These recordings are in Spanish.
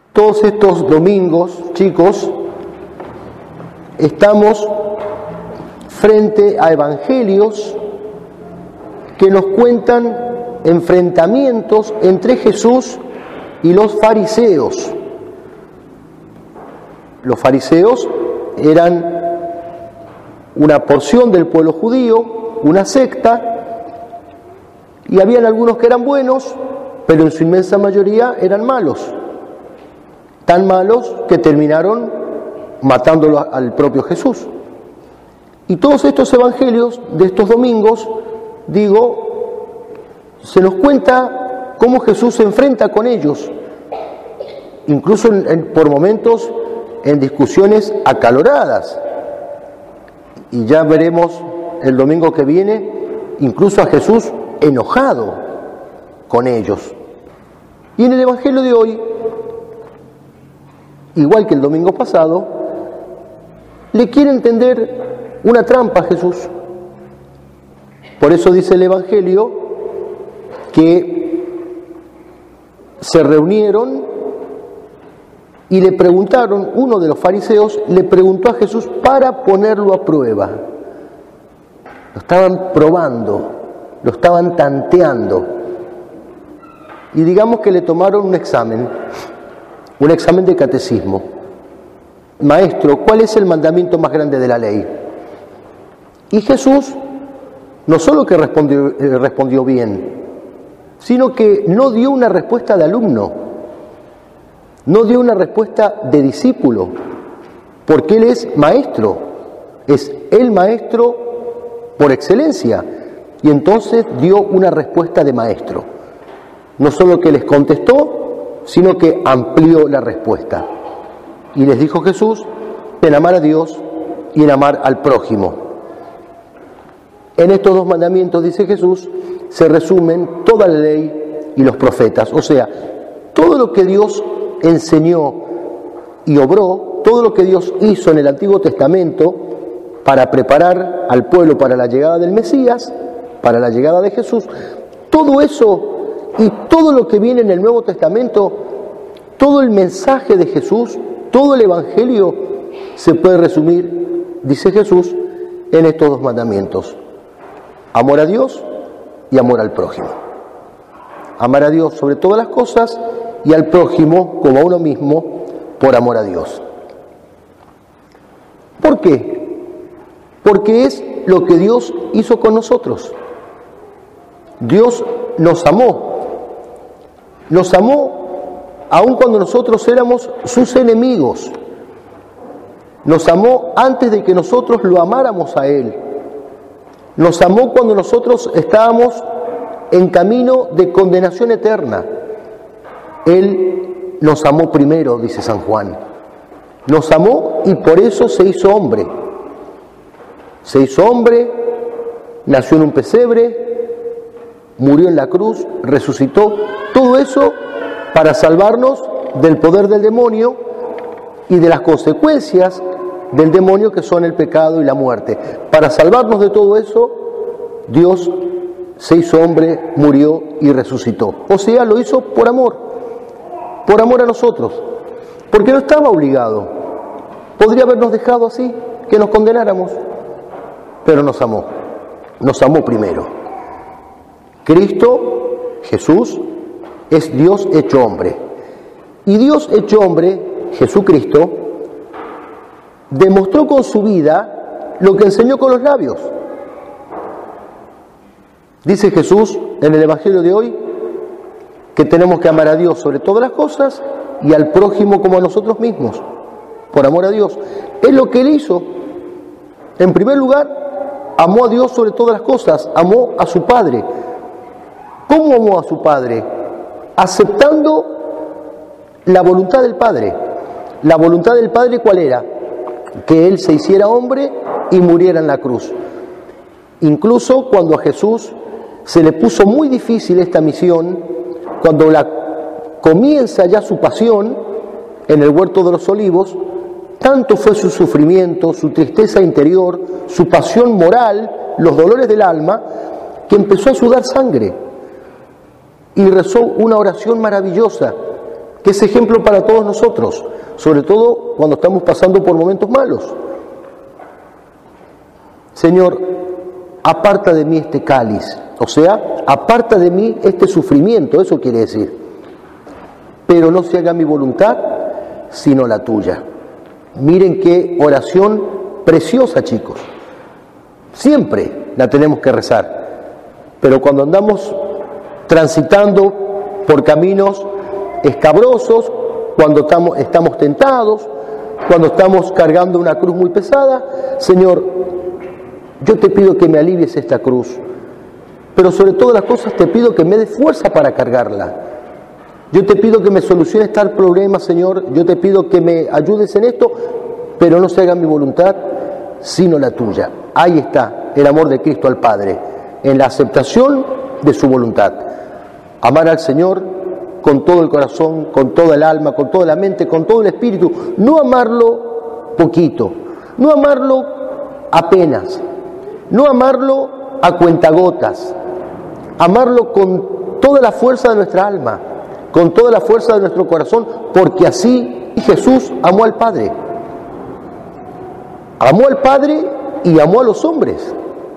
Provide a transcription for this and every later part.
Todos estos domingos, chicos, estamos frente a evangelios que nos cuentan enfrentamientos entre Jesús y los fariseos. Los fariseos eran una porción del pueblo judío, una secta, y habían algunos que eran buenos, pero en su inmensa mayoría eran malos. Tan malos que terminaron matándolo al propio Jesús. Y todos estos evangelios de estos domingos, se nos cuenta cómo Jesús se enfrenta con ellos, incluso por momentos en discusiones acaloradas. Y ya veremos el domingo que viene, incluso a Jesús enojado con ellos. Y en el evangelio de hoy, igual que el domingo pasado, le quiere entender una trampa a Jesús. Por eso dice el evangelio que se reunieron y le preguntaron, uno de los fariseos le preguntó a Jesús para ponerlo a prueba. Lo estaban probando, lo estaban tanteando. Y digamos que le tomaron un examen de catecismo. Maestro, ¿cuál es el mandamiento más grande de la ley? Y Jesús no solo que respondió bien, sino que no dio una respuesta de alumno, no dio una respuesta de discípulo, porque Él es maestro, es el maestro por excelencia, y entonces dio una respuesta de maestro. No solo que les contestó, sino que amplió la respuesta. Y les dijo Jesús en amar a Dios y en amar al prójimo. En estos dos mandamientos, dice Jesús, se resumen toda la ley y los profetas. O sea, todo lo que Dios enseñó y obró, todo lo que Dios hizo en el Antiguo Testamento para preparar al pueblo para la llegada del Mesías, para la llegada de Jesús, todo eso y todo lo que viene en el Nuevo Testamento, todo el mensaje de Jesús, todo el Evangelio se puede resumir, dice Jesús, en estos dos mandamientos: amor a Dios y amor al prójimo. Amar a Dios sobre todas las cosas y al prójimo como a uno mismo por amor a Dios. ¿Por qué? Porque es lo que Dios hizo con nosotros. Dios nos amó aun cuando nosotros éramos sus enemigos. Nos amó antes de que nosotros lo amáramos a Él. Nos amó cuando nosotros estábamos en camino de condenación eterna. Él nos amó primero, dice San Juan. Nos amó y por eso se hizo hombre. Se hizo hombre, nació en un pesebre, murió en la cruz, resucitó. Todo eso para salvarnos del poder del demonio y de las consecuencias del demonio, que son el pecado y la muerte. Para salvarnos de todo eso, Dios se hizo hombre, murió y resucitó. O sea, lo hizo por amor a nosotros, porque no estaba obligado. Podría habernos dejado así, que nos condenáramos, pero nos amó primero. Cristo, Jesús, es Dios hecho hombre. Y Dios hecho hombre, Jesucristo, demostró con su vida lo que enseñó con los labios. Dice Jesús en el Evangelio de hoy que tenemos que amar a Dios sobre todas las cosas y al prójimo como a nosotros mismos, por amor a Dios. Es lo que Él hizo. En primer lugar, amó a Dios sobre todas las cosas, amó a su Padre. ¿Cómo amó a su Padre? Aceptando la voluntad del Padre. La voluntad del Padre, ¿cuál era? Que Él se hiciera hombre y muriera en la cruz. Incluso cuando a Jesús se le puso muy difícil esta misión, cuando comienza ya su pasión en el huerto de los olivos, tanto fue su sufrimiento, su tristeza interior, su pasión moral, los dolores del alma, que empezó a sudar sangre y rezó una oración maravillosa que es ejemplo para todos nosotros, sobre todo cuando estamos pasando por momentos malos. Señor, aparta de mí este cáliz, o sea, aparta de mí este sufrimiento, eso quiere decir, pero no se haga mi voluntad, sino la tuya. Miren qué oración preciosa, chicos. Siempre la tenemos que rezar, pero cuando andamos transitando por caminos escabrosos, cuando estamos tentados, cuando estamos cargando una cruz muy pesada, Señor, yo te pido que me alivies esta cruz, pero sobre todas las cosas te pido que me des fuerza para cargarla. Yo te pido que me soluciones tal problema, Señor, yo te pido que me ayudes en esto, pero no se haga mi voluntad, sino la tuya. Ahí está el amor de Cristo al Padre, en la aceptación de su voluntad. Amar al Señor con todo el corazón, con toda el alma, con toda la mente, con todo el espíritu. No amarlo poquito, no amarlo apenas, no amarlo a cuentagotas, amarlo con toda la fuerza de nuestra alma, con toda la fuerza de nuestro corazón, porque así Jesús amó al Padre. Amó al Padre y amó a los hombres.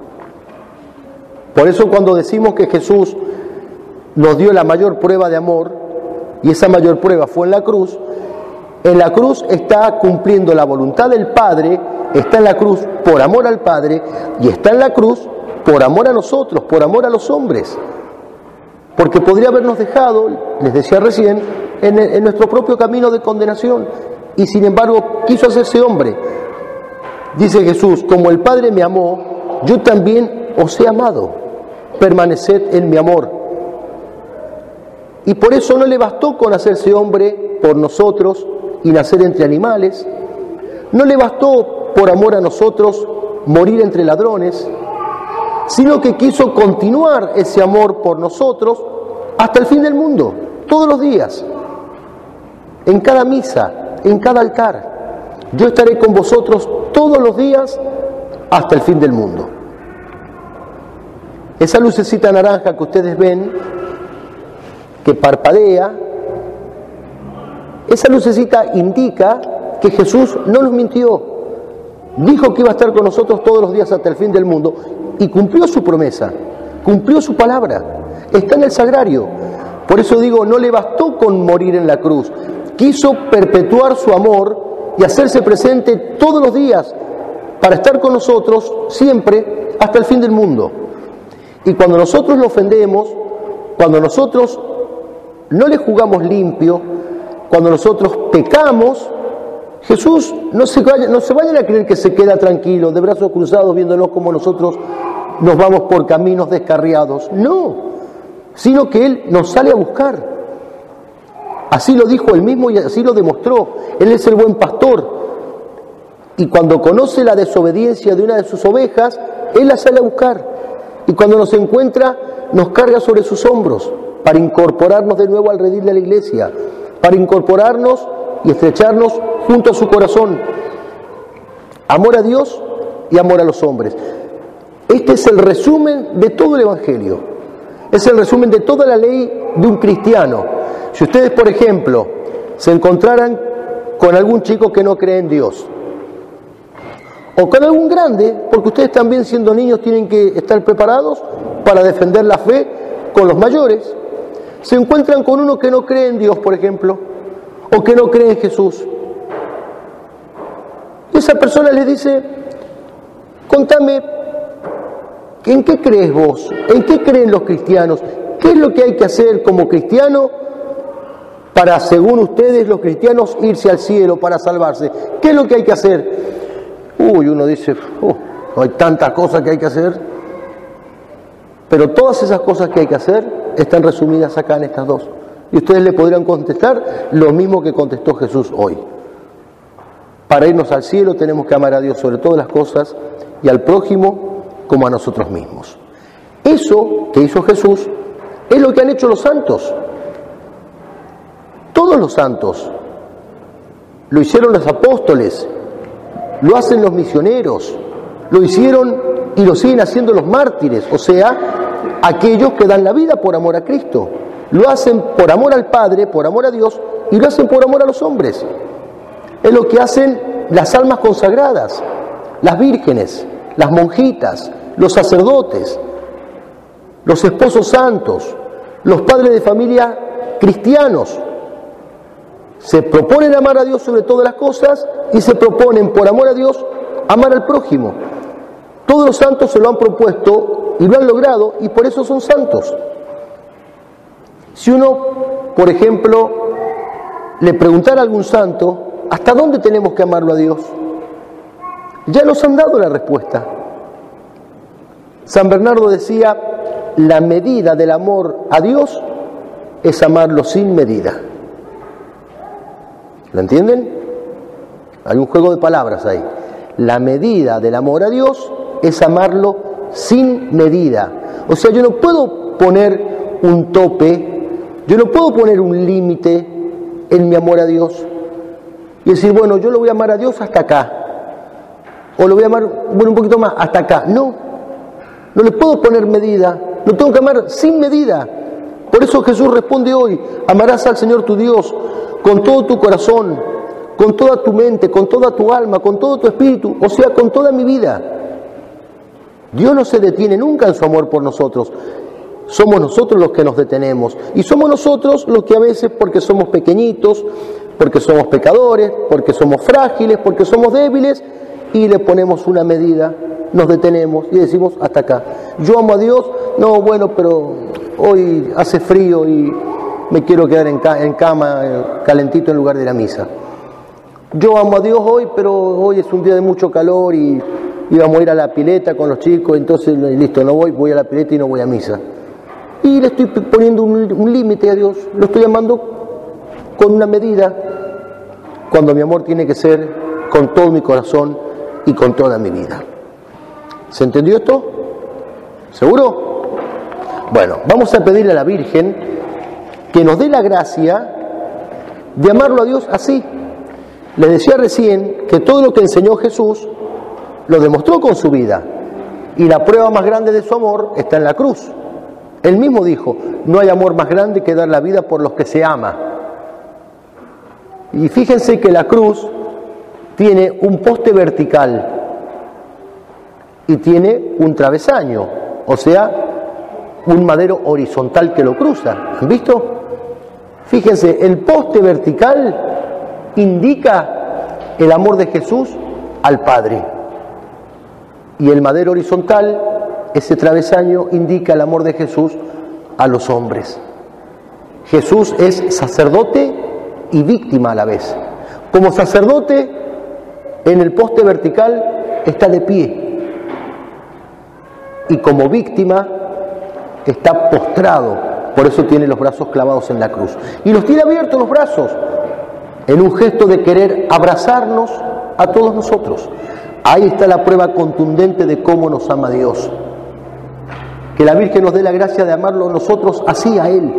Por eso cuando decimos que Jesús nos dio la mayor prueba de amor, y esa mayor prueba fue en la cruz está cumpliendo la voluntad del Padre, está en la cruz por amor al Padre, y está en la cruz por amor a nosotros, por amor a los hombres. Porque podría habernos dejado, les decía recién, en nuestro propio camino de condenación, y sin embargo quiso hacerse hombre. Dice Jesús, como el Padre me amó, yo también os he amado, permaneced en mi amor. Y por eso no le bastó con hacerse hombre por nosotros y nacer entre animales, no le bastó por amor a nosotros morir entre ladrones, sino que quiso continuar ese amor por nosotros hasta el fin del mundo, todos los días, en cada misa, en cada altar. Yo estaré con vosotros todos los días hasta el fin del mundo. Esa lucecita naranja que ustedes ven, que parpadea, esa lucecita indica que Jesús no nos mintió. Dijo que iba a estar con nosotros todos los días hasta el fin del mundo y cumplió su promesa, cumplió su palabra. Está en el sagrario. Por eso digo, no le bastó con morir en la cruz. Quiso perpetuar su amor y hacerse presente todos los días para estar con nosotros siempre hasta el fin del mundo. Y cuando nosotros lo ofendemos, cuando nosotros no le jugamos limpio, cuando nosotros pecamos, Jesús no se vayan a creer que se queda tranquilo, de brazos cruzados, viéndonos como nosotros nos vamos por caminos descarriados. No, sino que Él nos sale a buscar. Así lo dijo Él mismo y así lo demostró. Él es el buen pastor. Y cuando conoce la desobediencia de una de sus ovejas, Él la sale a buscar. Y cuando nos encuentra, nos carga sobre sus hombros para incorporarnos de nuevo al redil de la iglesia, para incorporarnos y estrecharnos junto a su corazón. Amor a Dios y amor a los hombres. Este es el resumen de todo el Evangelio. Es el resumen de toda la ley de un cristiano. Si ustedes, por ejemplo, se encontraran con algún chico que no cree en Dios, o con algún grande, porque ustedes también siendo niños tienen que estar preparados para defender la fe con los mayores, se encuentran con uno que no cree en Dios, por ejemplo, o que no cree en Jesús. Y esa persona les dice, contame, ¿en qué crees vos? ¿En qué creen los cristianos? ¿Qué es lo que hay que hacer como cristiano para, según ustedes, los cristianos, irse al cielo, para salvarse? ¿Qué es lo que hay que hacer? Uno dice, hay tantas cosas que hay que hacer. Pero todas esas cosas que hay que hacer están resumidas acá en estas dos. Y ustedes le podrían contestar lo mismo que contestó Jesús hoy. Para irnos al cielo tenemos que amar a Dios sobre todas las cosas y al prójimo como a nosotros mismos. Eso que hizo Jesús es lo que han hecho los santos. Todos los santos. Lo hicieron los apóstoles, lo hacen los misioneros, lo hicieron y lo siguen haciendo los mártires, o sea, aquellos que dan la vida por amor a Cristo. Lo hacen por amor al Padre, por amor a Dios y lo hacen por amor a los hombres. Es lo que hacen las almas consagradas, las vírgenes, las monjitas, los sacerdotes, los esposos santos, los padres de familia cristianos. Se proponen amar a Dios sobre todas las cosas y se proponen, por amor a Dios, amar al prójimo. Todos los santos se lo han propuesto y lo han logrado, y por eso son santos. Si uno, por ejemplo, le preguntara a algún santo, ¿hasta dónde tenemos que amarlo a Dios? Ya nos han dado la respuesta. San Bernardo decía, la medida del amor a Dios es amarlo sin medida. ¿Lo entienden? Hay un juego de palabras ahí. La medida del amor a Dios es amarlo sin medida. O sea, yo no puedo poner un tope, yo no puedo poner un límite en mi amor a Dios y decir, bueno, yo lo voy a amar a Dios hasta acá, o lo voy a amar, bueno, un poquito más, hasta acá. No le puedo poner medida, lo tengo que amar sin medida. Por eso Jesús responde hoy, amarás al Señor tu Dios con todo tu corazón, con toda tu mente, con toda tu alma, con todo tu espíritu, o sea, con toda mi vida. Dios no se detiene nunca en su amor por nosotros. Somos nosotros los que nos detenemos. Y somos nosotros los que a veces, porque somos pequeñitos, porque somos pecadores, porque somos frágiles, porque somos débiles, y le ponemos una medida, nos detenemos y decimos hasta acá. Yo amo a Dios, no, bueno, pero hoy hace frío y me quiero quedar en cama, calentito en lugar de la misa. Yo amo a Dios hoy, pero hoy es un día de mucho calor y íbamos a ir a la pileta con los chicos, entonces listo, no voy a la pileta y no voy a misa. Y le estoy poniendo un límite a Dios, lo estoy amando con una medida, cuando mi amor tiene que ser con todo mi corazón y con toda mi vida. ¿Se entendió esto? ¿Seguro? Bueno, vamos a pedirle a la Virgen que nos dé la gracia de amarlo a Dios así. Les decía recién que todo lo que enseñó Jesús lo demostró con su vida, y la prueba más grande de su amor está en la cruz. Él mismo dijo, no hay amor más grande que dar la vida por los que se ama. Y fíjense que la cruz tiene un poste vertical y tiene un travesaño, o sea, un madero horizontal que lo cruza. ¿Han visto? Fíjense, el poste vertical indica el amor de Jesús al Padre, y el madero horizontal, ese travesaño, indica el amor de Jesús a los hombres. Jesús es sacerdote y víctima a la vez. Como sacerdote, en el poste vertical está de pie, y como víctima está postrado, por eso tiene los brazos clavados en la cruz. Y los tiene abiertos los brazos, en un gesto de querer abrazarnos a todos nosotros. Ahí está la prueba contundente de cómo nos ama Dios. Que la Virgen nos dé la gracia de amarlo nosotros así a Él.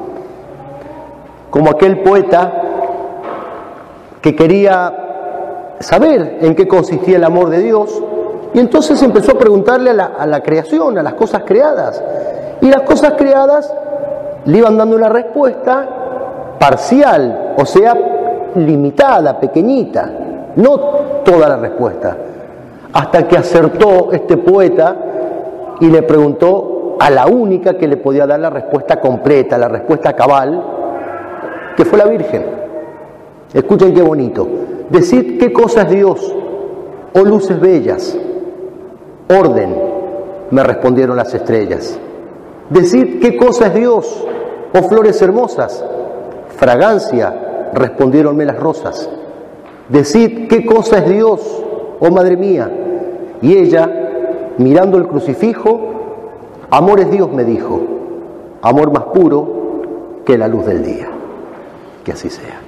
Como aquel poeta que quería saber en qué consistía el amor de Dios, y entonces empezó a preguntarle a la creación, a las cosas creadas. Y las cosas creadas le iban dando una respuesta parcial, o sea, limitada, pequeñita, no toda la respuesta. Hasta que acertó este poeta y le preguntó a la única que le podía dar la respuesta completa, la respuesta cabal, que fue la Virgen. Escuchen qué bonito. Decid qué cosa es Dios, oh luces bellas. Orden, me respondieron las estrellas. Decid qué cosa es Dios, oh flores hermosas. Fragancia, respondieronme las rosas. Decid qué cosa es Dios, oh madre mía. Y ella, mirando el crucifijo, amor es Dios, me dijo, amor más puro que la luz del día. Que así sea.